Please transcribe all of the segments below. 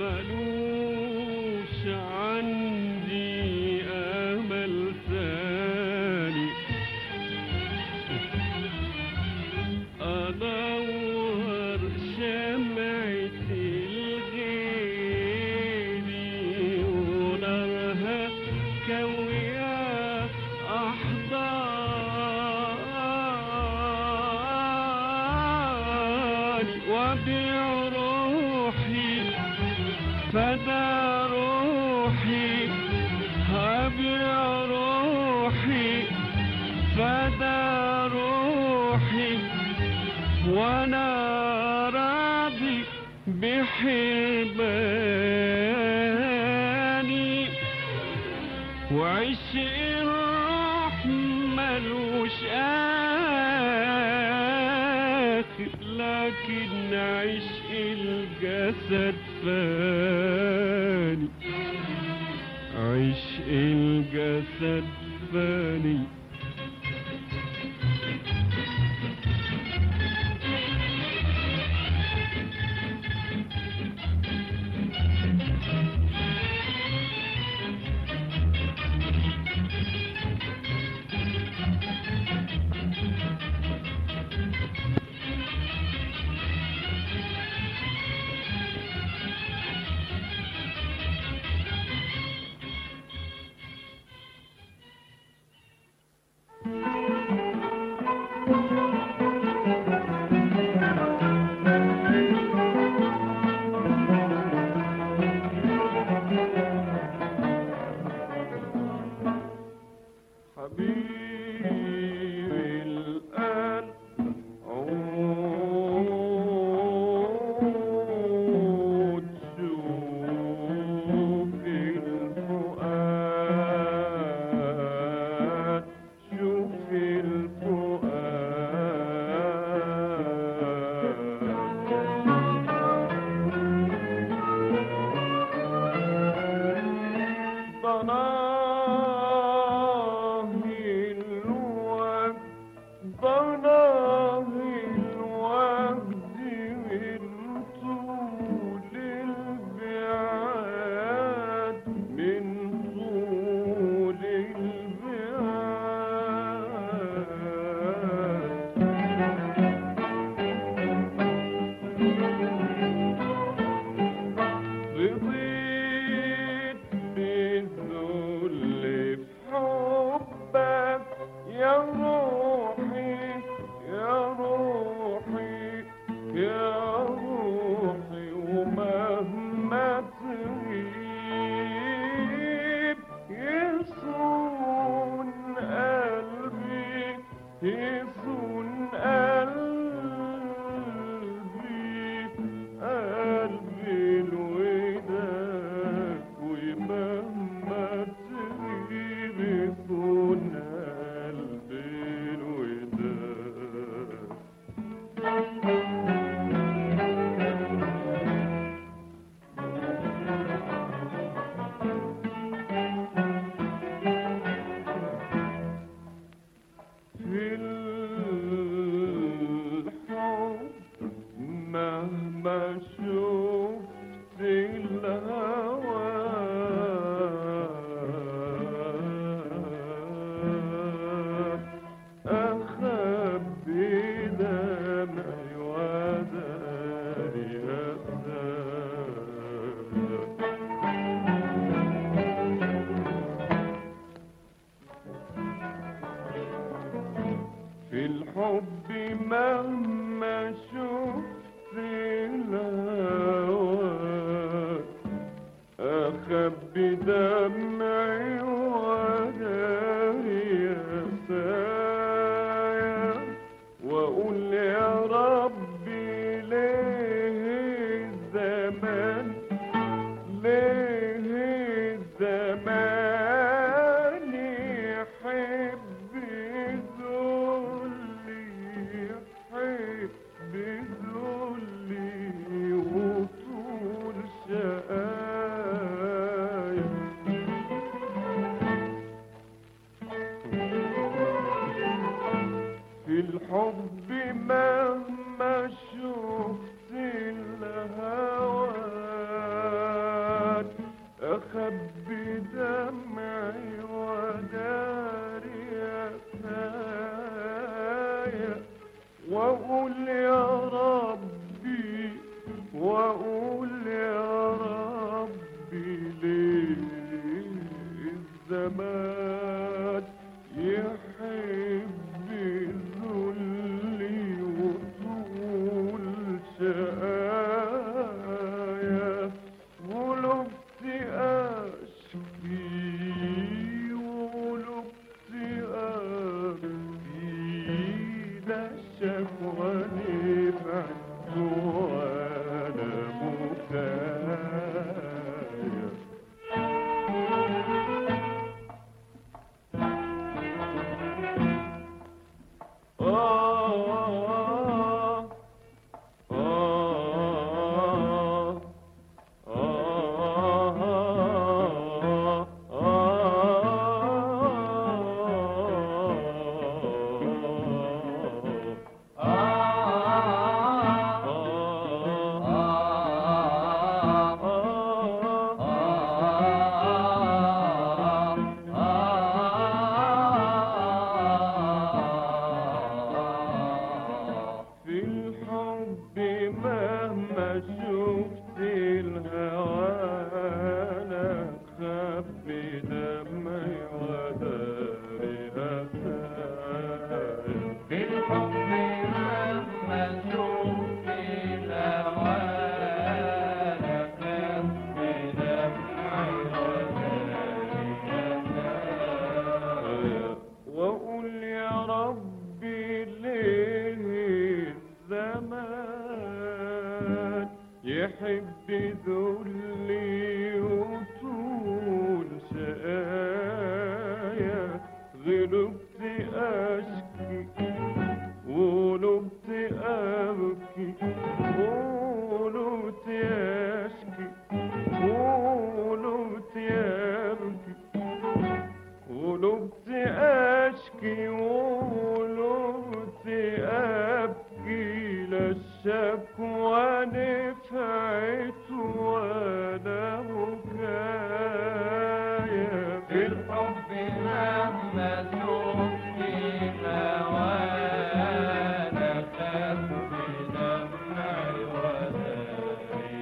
ملوش عندي أمل ثاني أدور شمعة الغيري ونارها كوية أحضاني وأبيع روحي فدا روحي هبيع روحي فدا روحي وانا راضي بحرماني وعشق الروح ملوش آخر لكن عشق الجسد فاني عشق الجسد فاني أخبي دمعي وداري أسايا وأقول يا ربي وأقول يا ربي ليه الزمان يحب ذلي وطول شقايا ولقت أشكي ولقت أبكي لا شكوى نفعت ولا بكايا يحب ذلي وطول شقايا غلبت أشكي ولبت أبكي ولبت أشكي ولبت أبكي ولبت أشكي ولبت أبكي لا الشكوى نفعت ولا بكايا في الحب مهما تبكي وانا خاف بدمعي وداري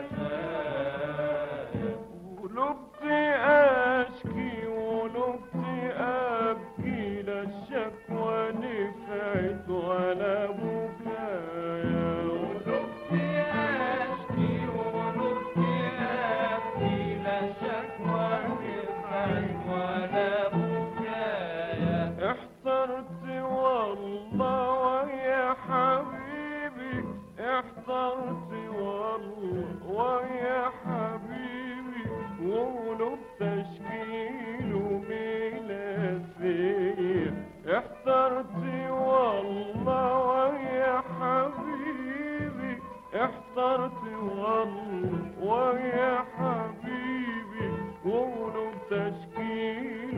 أسايا ولبت أشكي ولبت أبكي لا الشكوى نفعت ولا بكايا ولبت أشكي ولبت أبكي لا شكوى نفعت ولا بكايا احترت والله ويا حبيبي احترت والله ويا حبيبي ولبت اشكيل وميلاسيه احترت والله ويا حبيبي احترت والله ويا حبيبي ولبت اشكيل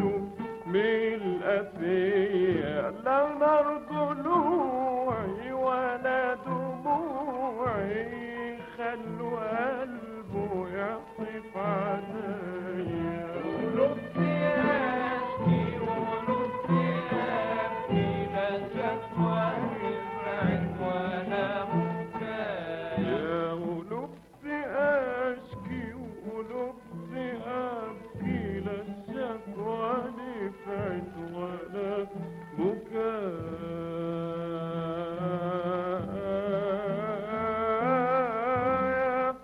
بالأسية لا نار ضلوعي ولا دموعي خلوا قلبه يعطف عليا ولبت أشكي ولبت أبكي لا شكوى نفعت ولا بكايا يا ولبت أشكي ولبت أبكي لا الشكوى نفعت ولا بكايا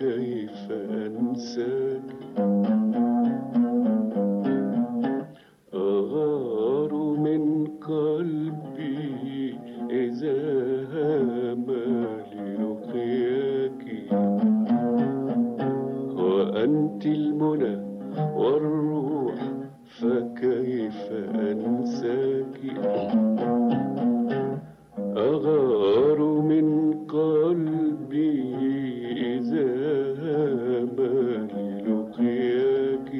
فكيف أنساك أغار من قلبي إذا هام للقياك وأنت المنى والروح فكيف أنساك أغار من قلبي إذا هام للقياك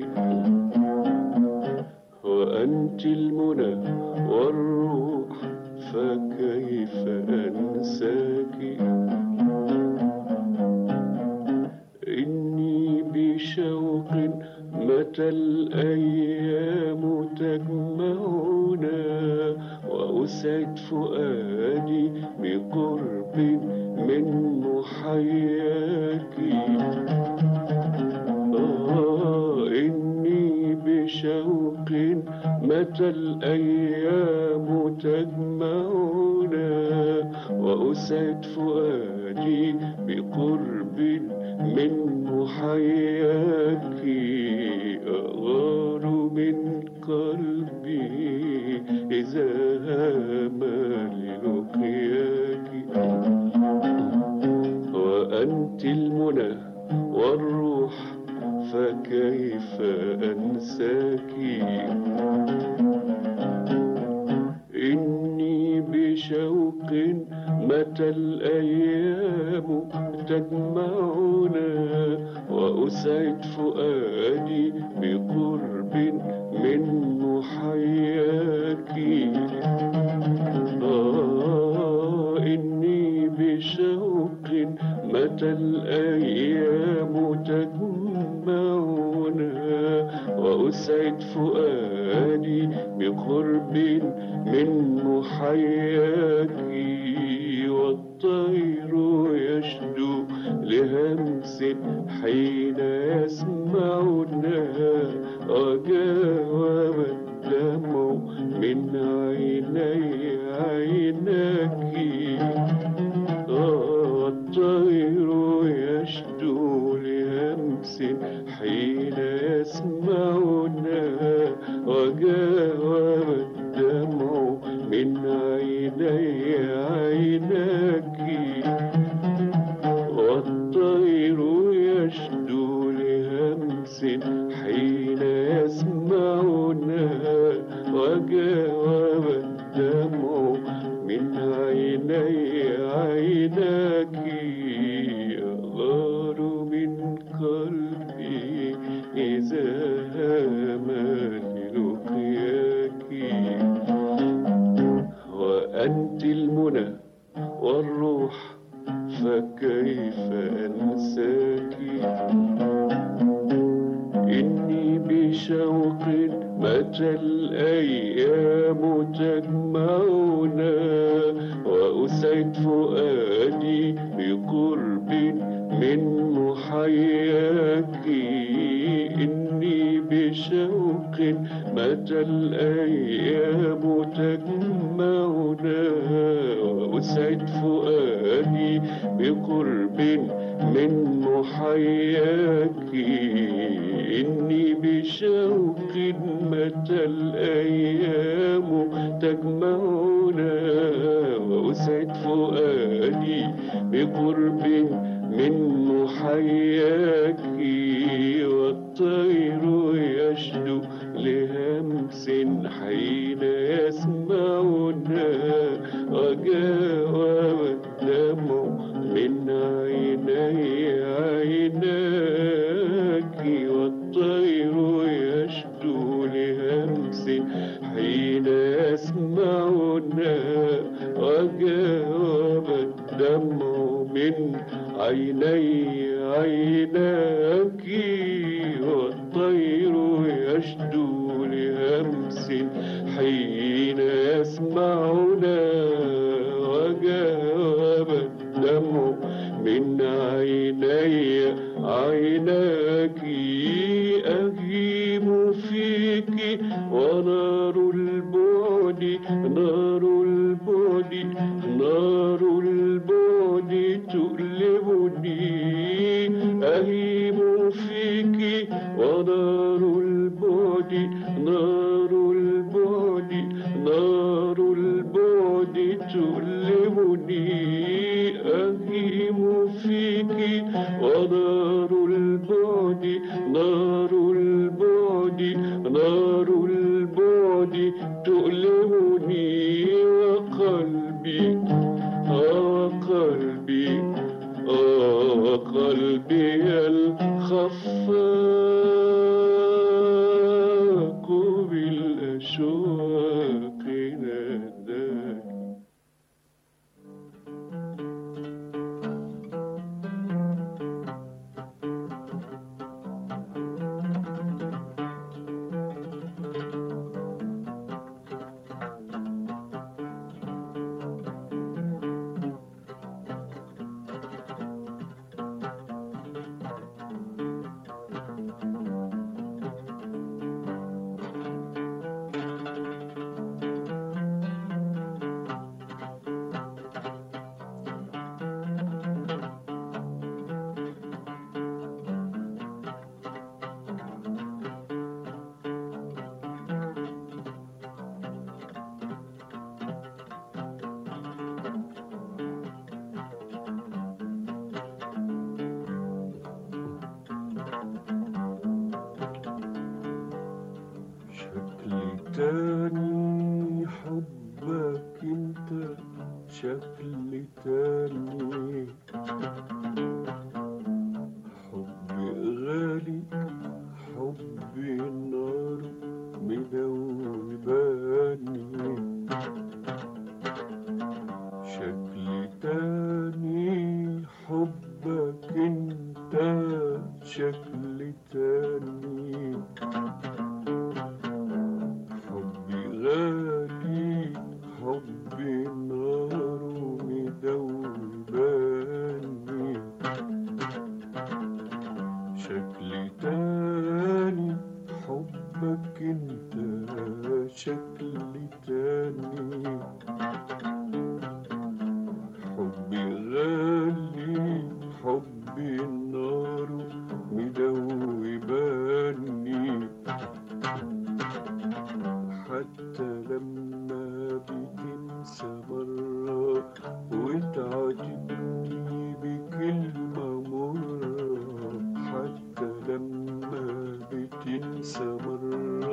وأنت المنى والروح فكيف أنساك إني بشوق متى الأيام تجمعنا وأسعد فؤادي بقرب من محياك إني بشوق متى الأيام تجمعنا وأسعد فؤادي بقرب من محياك أغار من قلبي إذا هام للقياك وأنت المنى والروح فكيف أنساك إني بشوق متى الأيام تجمعنا وأسعد فؤادي بقرب من محياك إني بشوق متى الأيام تجمعنا وأسعد فؤادي بقرب من محياك والطير يشدو لهمس حين يسمعنا وجاوب الدمع من عيني عيناك الطير يشدو لهمس حين يسمعنا وجاوب الدمع من عيني عيناك والطير يشدو لهمس حين يسمعنا وجاوب الدمع من عيني عيناك أغار من قلبي إذا هام للقياك وأنت المنى والروح فكيف أنساك إني بشوق متى الأيام تجمعنا وأسعد فؤادي بقرب من محياك إني بشوق متى الأيام تجمعنا وأسعد فؤادي بقرب من محياك إني بشوق متى الأيام تجمعنا وأسعد فؤادي بقرب من محياك والطير يشدو لهمس حين يسمعنا وجاوب الدمع من عيني عيناك والطير يشدو لهمس حين يسمعنا وجاوب الدمع من عيني عيناك والطير يشدو لهمس حين يسمعنا وجاوب الدمع من عيني عيناك أهيم فيك ونار البعد نار البعد نار البعد تؤلمني البعد نار البعد نار البعد تؤلمني وقلبي قلبي قلبي الخفاق بالأشواق ناداني. تاني حبك انت شكل تاني حبي غالي حبي النار مدوباني شكل تاني حبك انت شكل تاني غالي حبي النار مدوباني شكل تاني حبك انت شكل تاني حبي غالي حبي النار مدوباني حتى لما بتنسى مرة وتعاتبني بكلمة مرة حتى لما بتنسى مرة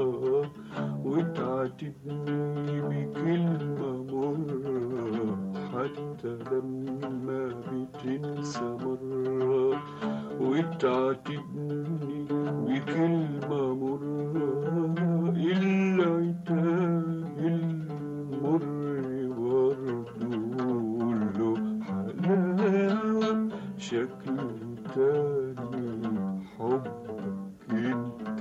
وتعاتبني بكلمة مرة حتى لما بتنسى مرة وتعاتبني بكلمة مرة العتاب المر برضه له حلاوة شكل تاني حبك انت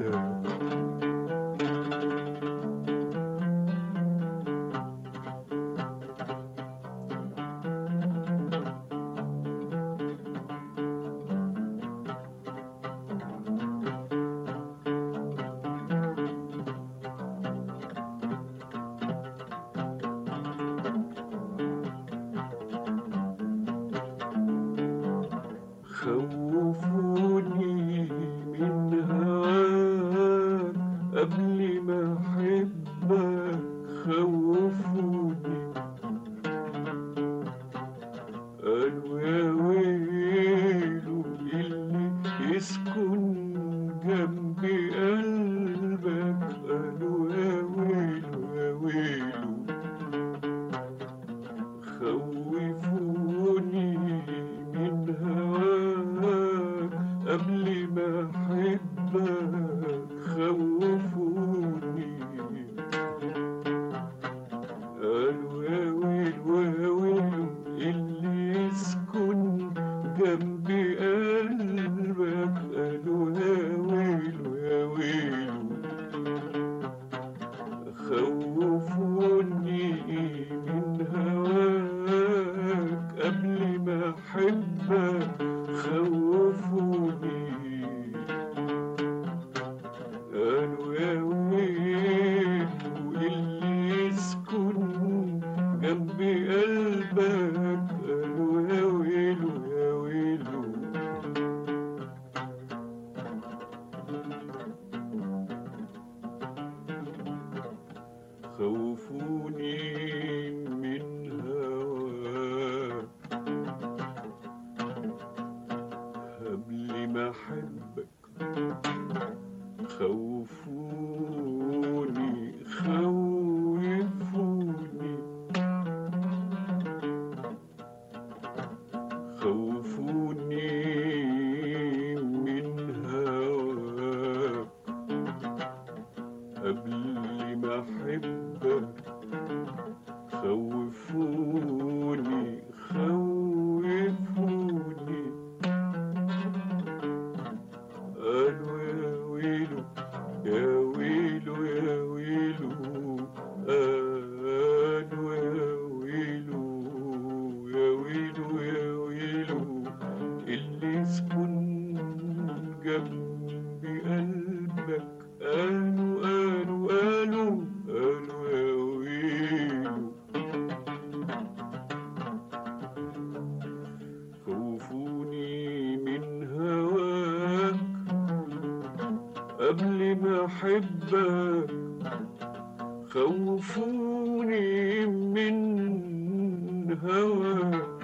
خوفوني من هواك قبل ما أحبك خوفوني قالوا يا ويلو اللي يسكن جنب قلبك قالوا يا ويلو يا ويلو خوفوني من هواك قبل ما أحبك خوفوني قالوا يا ويلو يا ويلو اللي يسكن جنب قلبك قالوا يا ويلو يا ويلو خوفوني من هواك قبل ما أحبك خوفوني قالوا بحبك خوفوني خوفوني خوفوني من هواك قبل ما أحبك خوفوني خوفوني قالوا يا ويلو يا ويلو يا ويلو قالوا يا ويلو يا ويلو يا ويلو اللي يسكن جنب قلبك قالوا قالوا قالوا قالوا يا ويلو خوفوني من هواك قبل ما أحبك خوفوني من هواك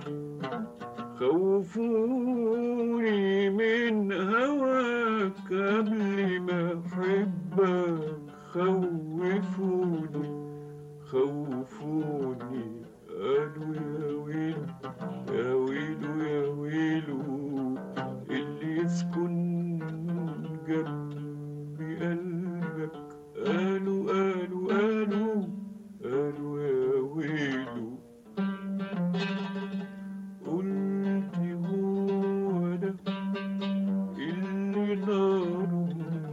خوفوني من هواك قبل ما أحبك خوفوني خوفوني قالوا يا ويلو يا ويلو يا ويلو اللي يسكن جنب قلبك قالوا قالوا قالوا قالوا يا ويلو قلت هو ده اللي ناره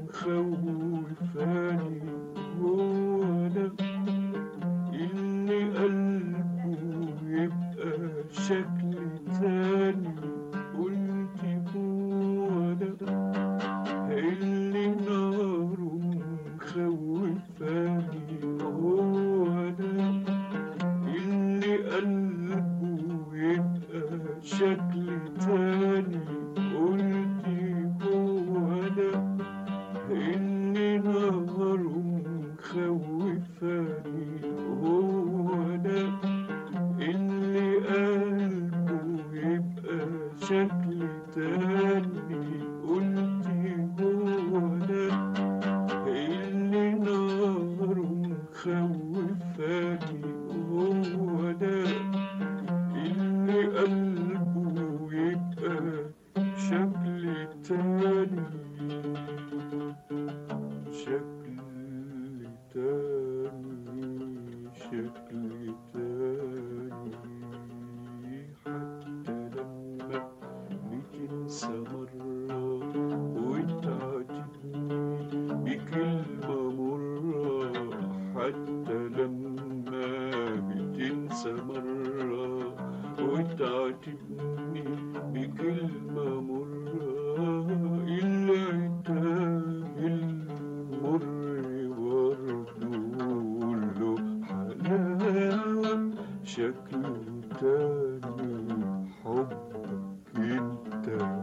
مخوفاني هو ده اللي قلبه يبقى شكل تاني قلت هو ده اللي ناره مخوفاني هو ده اللي قلبه يبقى شكل تاني قلت هو ده اللي ناره مخوفاني هو ده اللي قلبه يبقى شكل تاني قلت هو ده اللي ناره مخوفاني هو ده اللي قلبه يبقى شكل تاني شكل تاني شكل تاني حتى لما بتنسى مرة وتعاتبني بكلمة مرة حتى لما بتنسى مرة وتعاتبني بكلمة مرة العتاب المر برضه له حلاوة شكل تاني حبك انت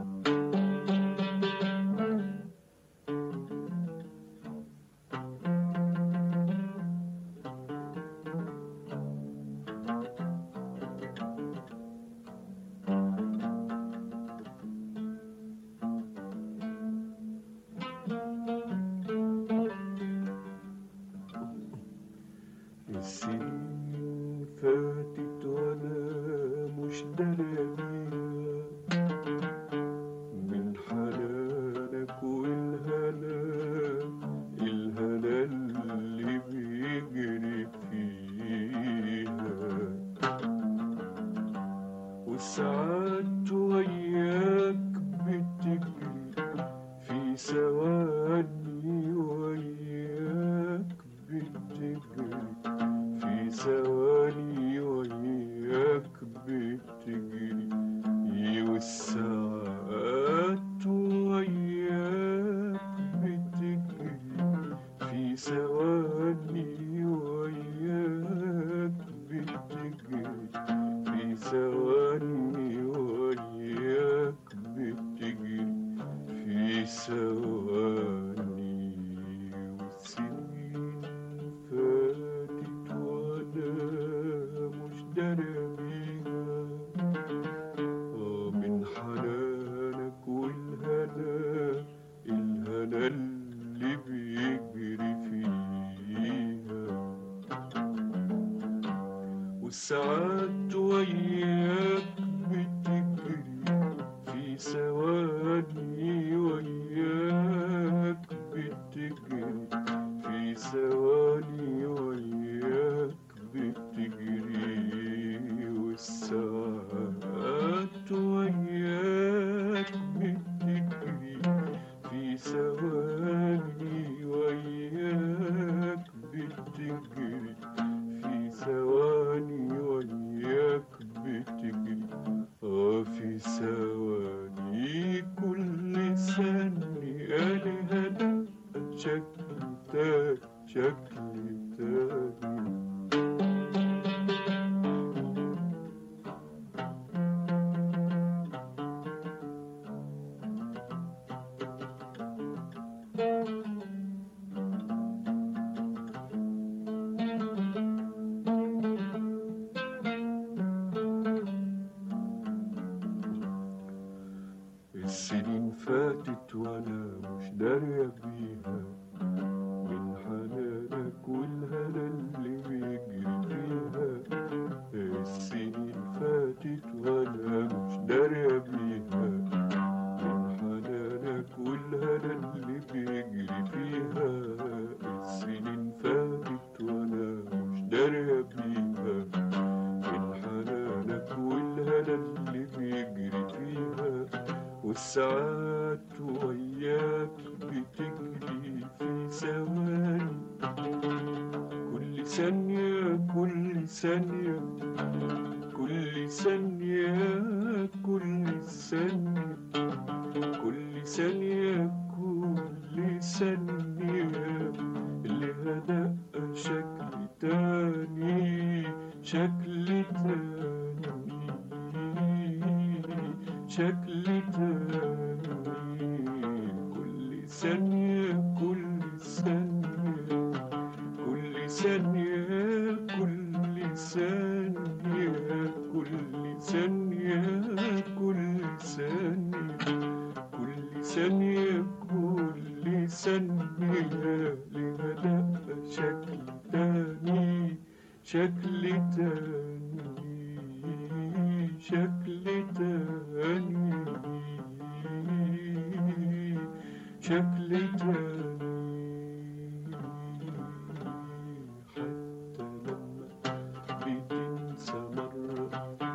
السنين فاتت وانا مش داري من حنانك والهنا الهنا اللي بيجري فيها والساعات وياك بتجري في ثواني وياك بتجري في ثواني وياك بتجري والساعات وياك بتجري في ثواني وياك بتجري في ثواني وياك بتجري في ثواني والسنين فاتت وانا مش داري بيها من حنانك والهنا والساعات وياك بتجري في ثواني، وياك بتجري في ثواني، وياك بتجري والساعات وياك بتجري في ثواني، وياك بتجري في ثواني، وياك بتجري في ثواني. كل ثانية لها شكل تاني، شكل تاني. السنين فاتت وانا مش دارية بيها، من حنانك والهنا اللي بيجري فيها. السنين فاتت وانا مش دارية بيها، من حنانك والهنا اللي بيجري فيها. السنين فاتت وانا مش دارية بيها، من حنانك والهنا اللي بيجري فيها. والساعات وياك بتجري في ثواني، كل ثانية كل ثانية كل ثانية كل ثانية كل ثانية كل ثانية لها دقة شكل تاني، شكل تاني، شكل تاني. كل ثانية كل ثانية كل ثانية كل ثانية كل ثانية كل ثانية كل ثانية كل ثانية لها دقة شكل تاني، شكل تاني، شكل تاني، شكل تاني. حتى لما بتنسى مرة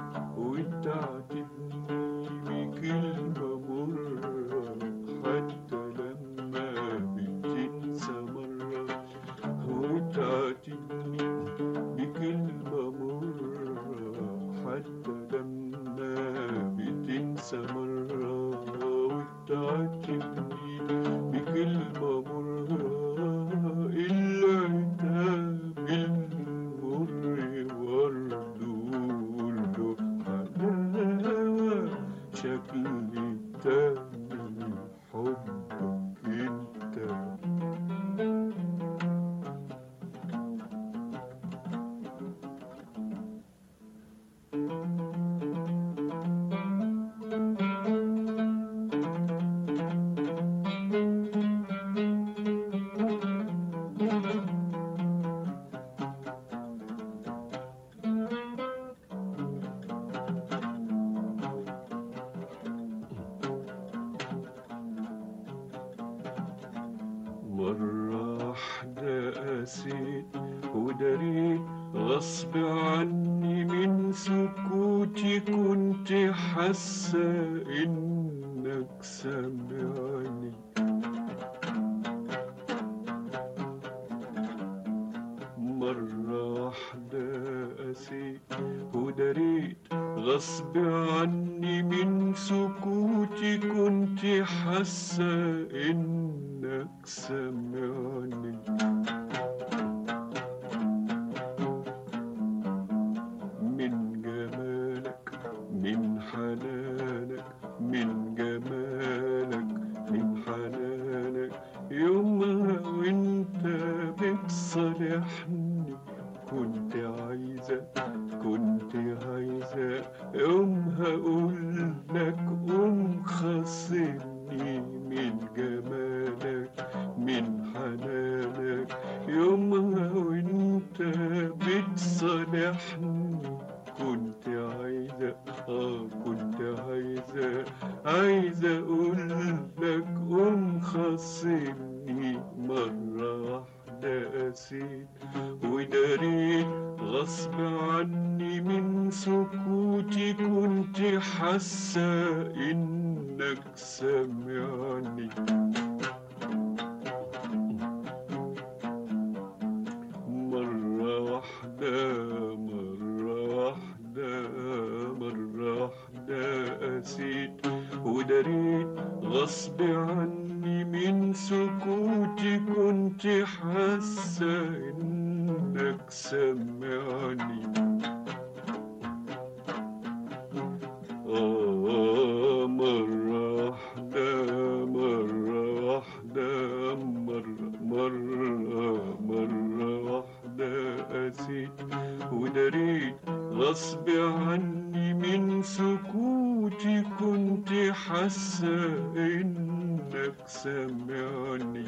وتعاتبني بكلمة مرة، حتى لما بتنسى مرة وتعاتبني بكلمة مرة، حتى لما بتنسى مرة وتعاتبني بكلمة مرة. العتاب المر برضه له حلاوة، شكل تاني حبك انت. مرة واحدة قاسيت وداريت غصب عني، من سكوتي كنت حاسة إنك سامعني. مرة واحدة قاسيت وداريت غصب عني، من سكوتي كنت حاسة إنك سامعني. من جمالك من حنانك من جمالك من حنانك، يومها وانت بتصالحني كنت عايزة يومها أقولك قوم خاصمني. من جمالك من حنانك، يومها وانت بتصالحني مخاصمني مرة واحدة قسيت وداريت غصب عني من سكوتي كنت حاسة إنك سامعني مرة واحدة قسيت وداريت غصب عني من سكوتي كنت حاسة إنك سامعني مرة واحدة قسيت وداريت غصب عني من سكوتي كنت حاسة إنك سامعني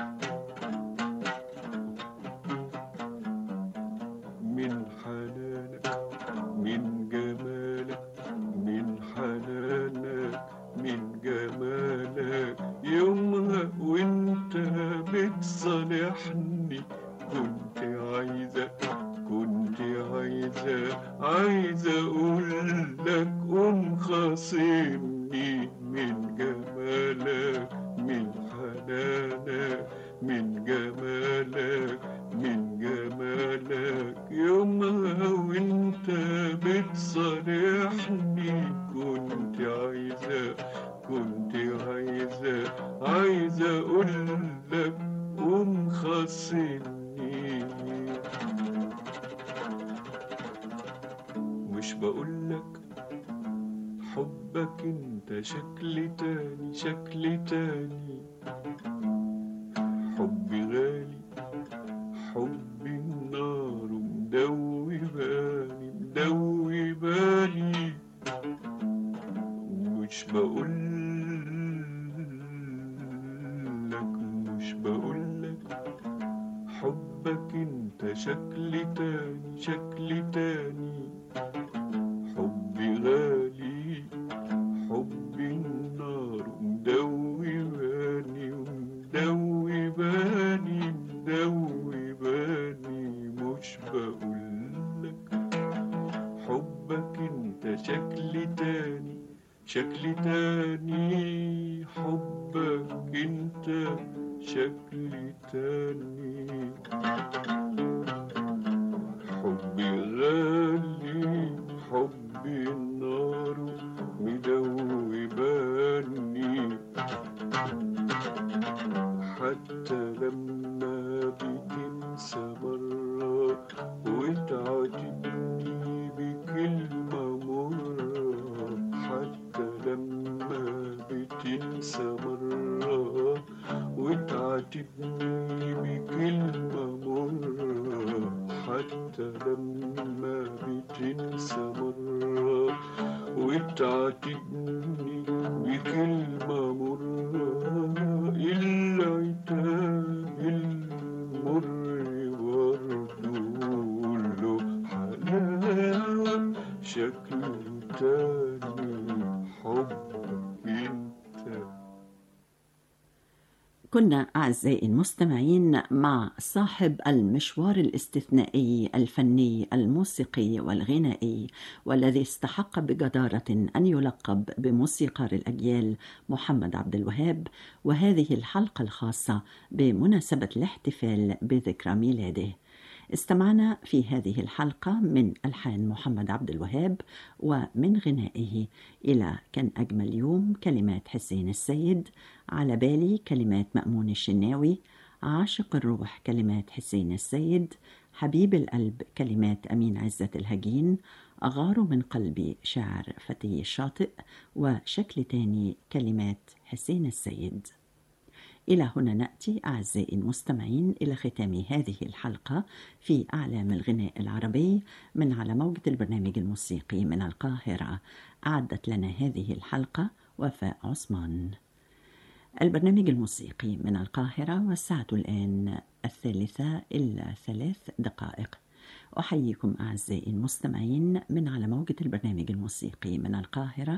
من حنانك من جمالك من حنانك من جمالك يومها وانت بتصالحني كنت عايزة أقولك قوم خاصمني من جمالك من حنانك من جمالك من جمالك يومها وانت بتصالحني كنت عايزة أقولك قوم خاصمني مش بقولك حبك انت شكل تاني حبي غالي حبي النار مدوباني مش بقولك حبك انت شكل تاني حبي غالي حبي النار مدوباني مش بقولك حبك انت شكل تاني حبك انت شكل تاني حبي غالي حبي النار مدوباني حتى لما بتنسى مرة وتعاتبني بكلمة مرة حتى لما بتنسى مرة وتعاتبني بكلمة مرة حتى لما بتنسى مرة وتعاتبني بكلمة مرة العتاب المر برضه له حلاوة شكل تاني حبك انت. كنا أعزائي المستمعين مع صاحب المشوار الاستثنائي الفني الموسيقي والغنائي والذي استحق بجدارة أن يلقب بموسيقار الأجيال محمد عبد الوهاب، وهذه الحلقة الخاصة بمناسبة الاحتفال بذكرى ميلاده. استمعنا في هذه الحلقة من ألحان محمد عبد الوهاب ومن غنائه إلى كان أجمل يوم كلمات حسين السيد، على بالي كلمات مأمون الشناوي، عاشق الروح كلمات حسين السيد، حبيب القلب كلمات أمين عزت الهجين، أغار من قلبي شعر فتي الشاطئ، وشكل تاني كلمات حسين السيد. إلى هنا نأتي أعزائي المستمعين إلى ختام هذه الحلقة في أعلام الغناء العربي من على موجة البرنامج الموسيقي من القاهرة. أعدت لنا هذه الحلقة وفاء عثمان. البرنامج الموسيقي من القاهرة والساعة الآن 3:03. أحييكم أعزائي المستمعين من على موجة البرنامج الموسيقي من القاهرة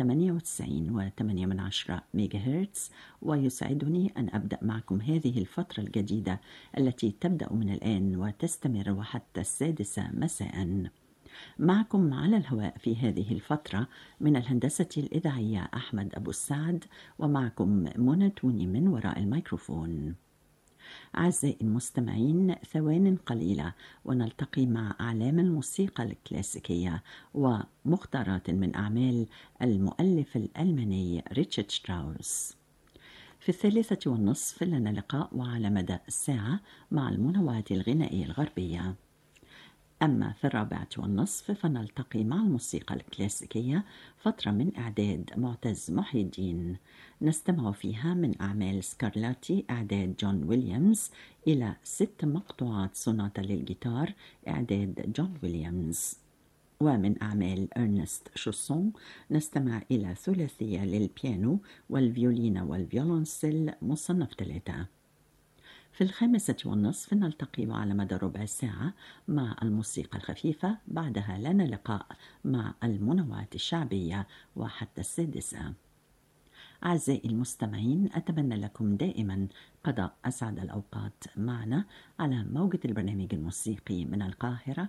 98.8 ميجا هرتز، ويسعدني أن أبدأ معكم هذه الفترة الجديدة التي تبدأ من الآن وتستمر وحتى 6 مساء. معكم على الهواء في هذه الفترة من الهندسة الإذاعية أحمد أبو السعد، ومعكم منى توني من وراء الميكروفون. أعزائي المستمعين، ثوان قليلة ونلتقي مع أعلام الموسيقى الكلاسيكية ومختارات من أعمال المؤلف الألماني ريتشارد شتراوس. في 3:30 لنا لقاء وعلى مدى الساعة مع المنوعات الغنائية الغربية. أما في 4:15 فنلتقي مع الموسيقى الكلاسيكية، فترة من إعداد معتز محي الدين، نستمع فيها من أعمال سكارلاتي إعداد جون ويليامز إلى 6 مقطوعات سوناتا للجيتار إعداد جون ويليامز. ومن أعمال أرنست شوسون نستمع إلى ثلاثية للبيانو والفيولين والفيولونسيل مصنف 3. في 5:30 نلتقي على مدى ربع ساعة مع الموسيقى الخفيفة، بعدها لنا لقاء مع المنوعات الشعبية وحتى 6. أعزائي المستمعين، أتمنى لكم دائما قضاء أسعد الأوقات معنا على موجة البرنامج الموسيقي من القاهرة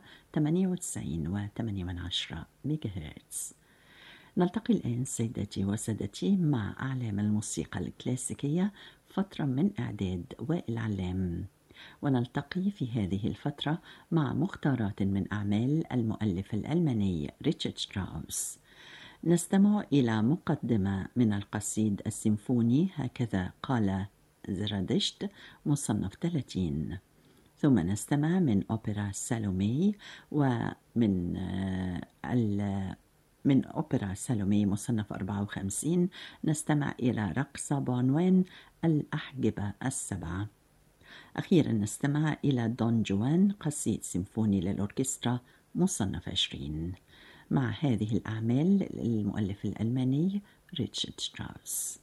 98.8 ميجا هرتز. نلتقي الآن سيداتي وسادتي مع أعلام الموسيقى الكلاسيكية، فترة من إعداد وائل علام، ونلتقي في هذه الفترة مع مختارات من أعمال المؤلف الألماني ريتشارد شتراوس. نستمع إلى مقدمة من القصيد السيمفوني هكذا قال زرادشت مصنف 30، ثم نستمع من أوبرا سالومي، ومن من أوبرا سالومي مصنف 54 نستمع إلى رقصة بعنوان الأحجبة السبعة. أخيرا نستمع إلى دون جوان قصيد سيمفوني للأوركسترا مصنف 20. مع هذه الأعمال للمؤلف الألماني ريتشارد شتراوس.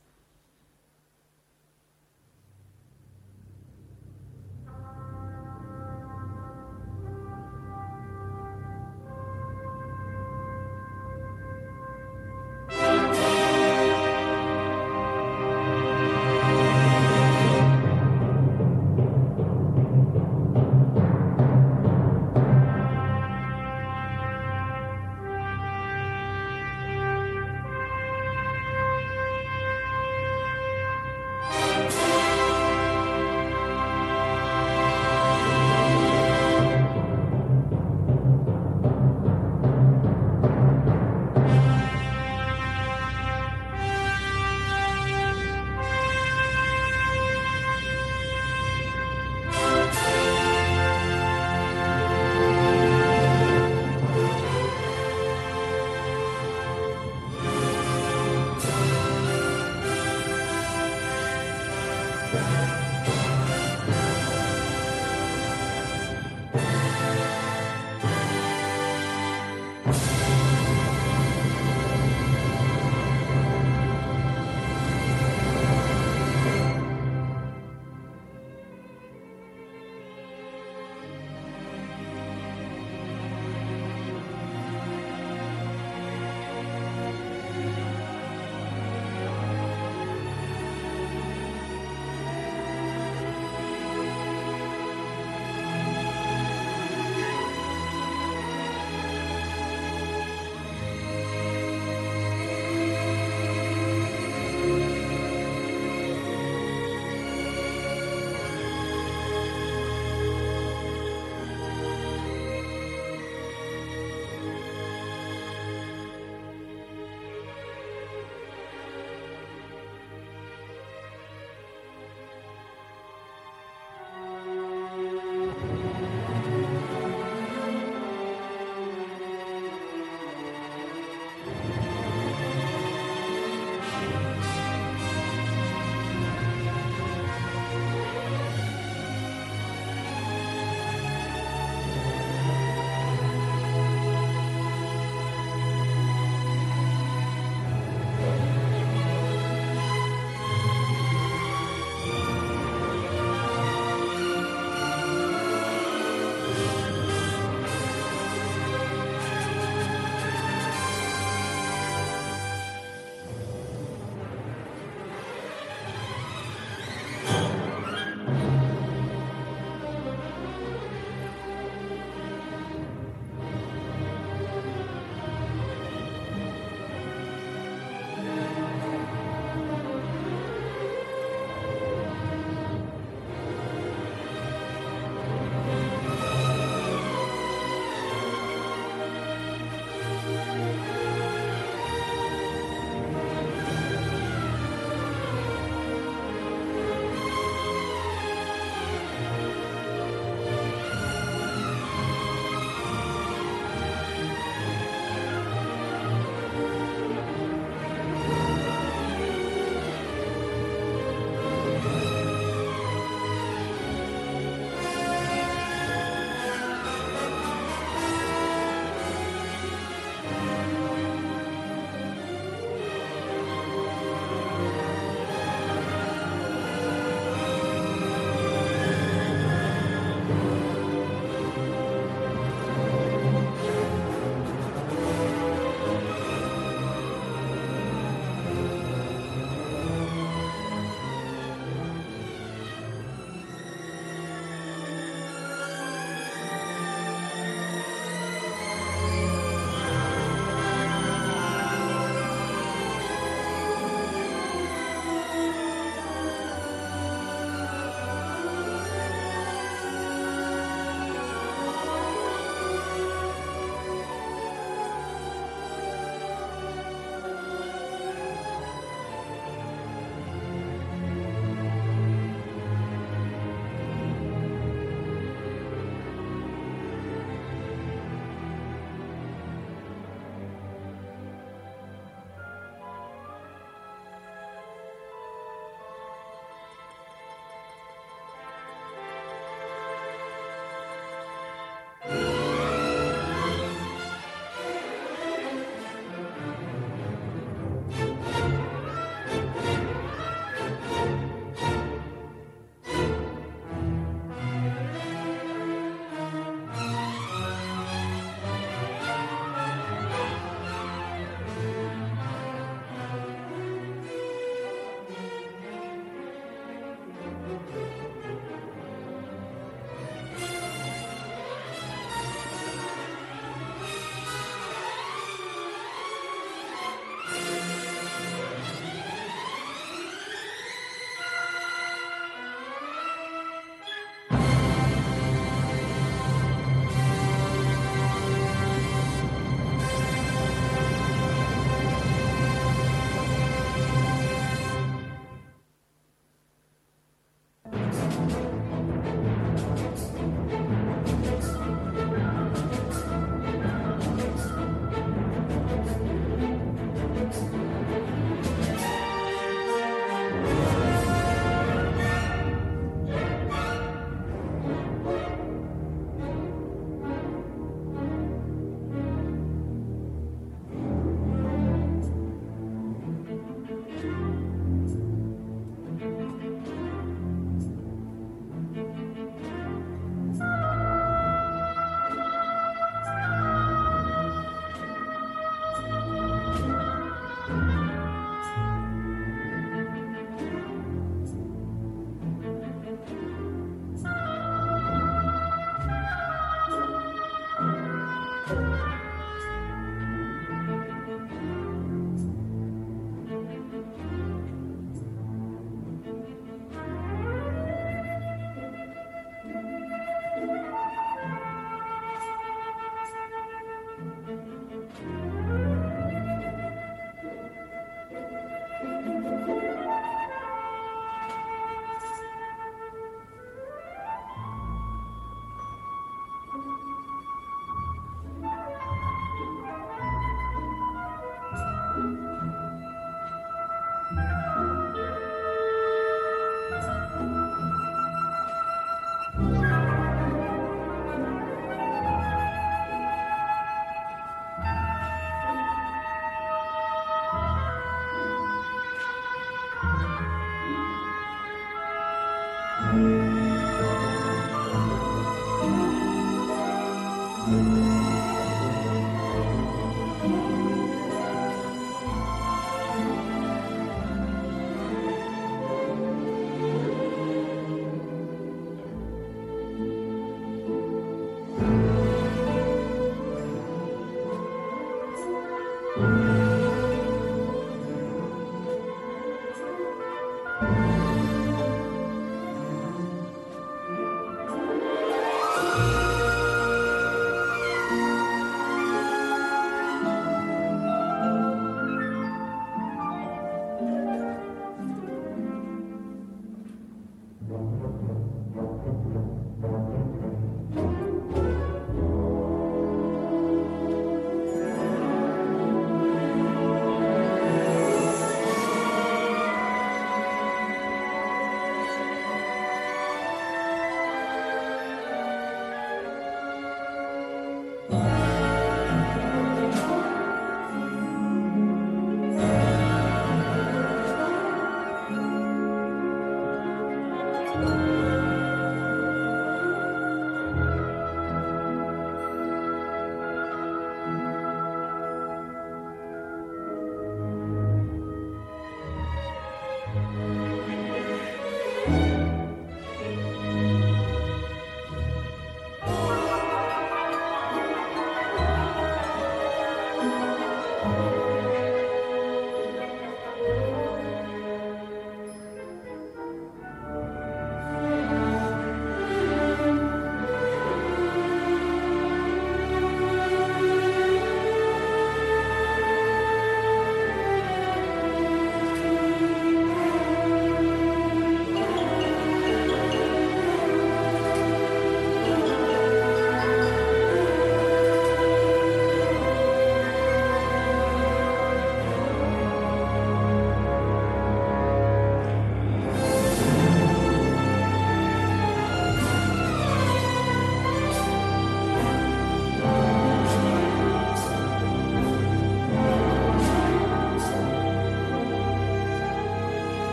Thank you.